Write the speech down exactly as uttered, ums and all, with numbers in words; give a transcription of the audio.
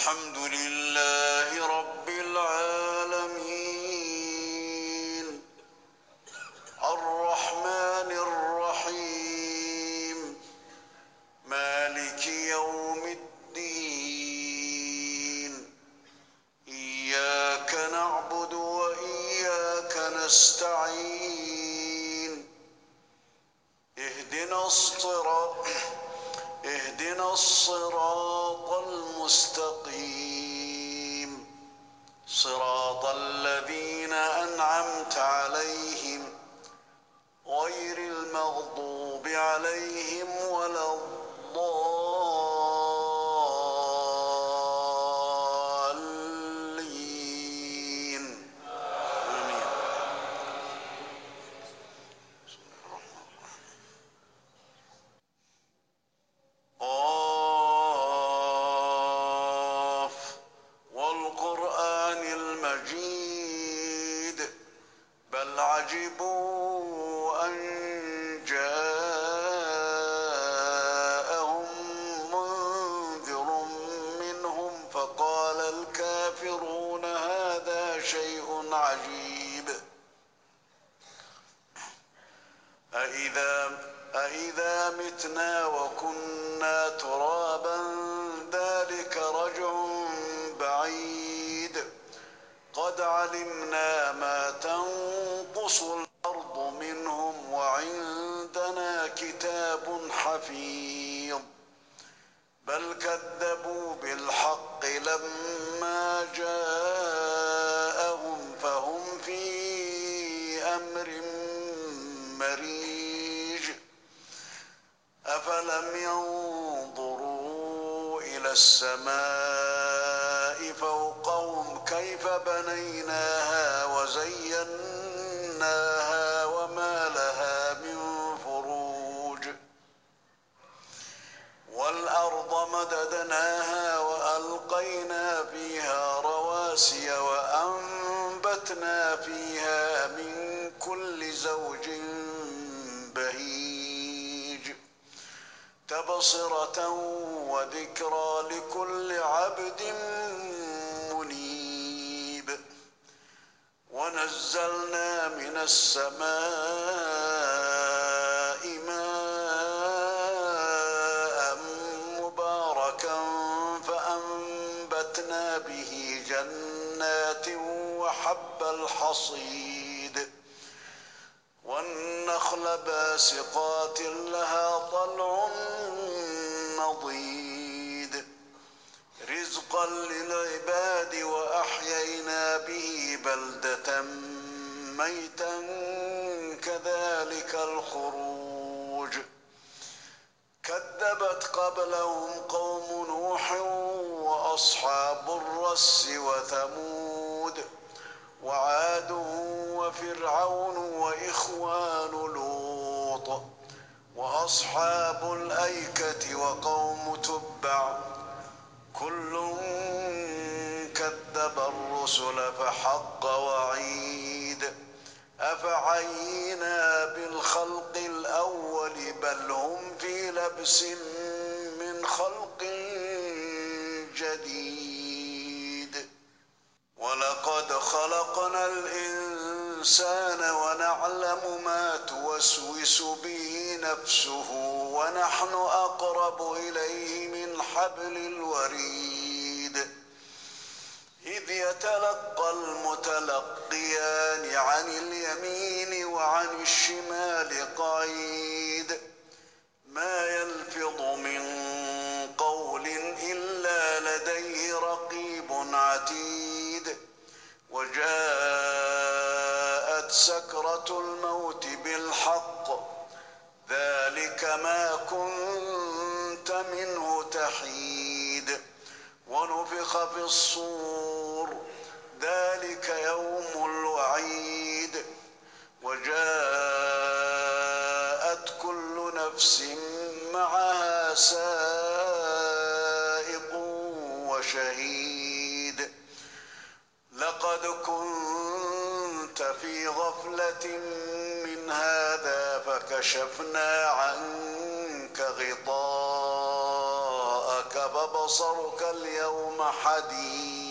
الحمد لله رب العالمين الرحمن الرحيم مالك يوم الدين إياك نعبد وإياك نستعين اهدنا الصراط اهدنا الصراط المستقيم صراط الذين أنعمت عليهم غير المغضوب عليهم ولا الضالين آمين. قاف والقرآن المجيد بل عجبوا أن جاءهم منذر منهم فقال الكافرون هذا شيء عجيب أإذا أإذا متنا وكنا ترابا ذلك رجع بعيد قد علمنا ما تنقص الأرض منهم وعندنا كتاب حفيظ بل كذبوا بالحق لما جاءهم فهم في أمر مريج أفلم ينظروا إلى السماء فوقهم كيف بنيناها وزيناها وما لها من فروج والأرض مددناها وألقينا فيها رواسي وأنبتنا فيها من كل زوج بهيج تبصرة وذكرى لكل عبد منيب ونزلنا من السماء ماء مباركا فأنبتنا به جنات وحب الحصيد والنخل باسقات لها طلع نضيد رزقا للعباد وأحيينا به بلدة ميتا كذلك الخروج كذبت قبلهم قوم نوح وأصحاب الرس وثمود وعاد وفرعون وإخوان لوط وأصحاب الأيكة وقوم تبع كل كذب الرسل فحق وعيد أفعينا بالخلق الأول بل هم في لبس من خلق جديد ولقد خلقنا الإنسان ونعلم ما توسوس به نفسه ونحن أقرب إليه من حبل الوريد إذ يتلقى المتلقيان عن اليمين وعن الشمال قعيد ما يلفظ من قول إلا لديه رقيب عتيد وجاءت سكرة الموت بالحق ذلك ما كنت منه تحيد ونفخ في الصور ذلك يوم الوعيد وجاءت كل نفس معها سائق وشهيد لقد كنت في غفلة من هذا فكشفنا عنك غطاءك فبصرك اليوم حديد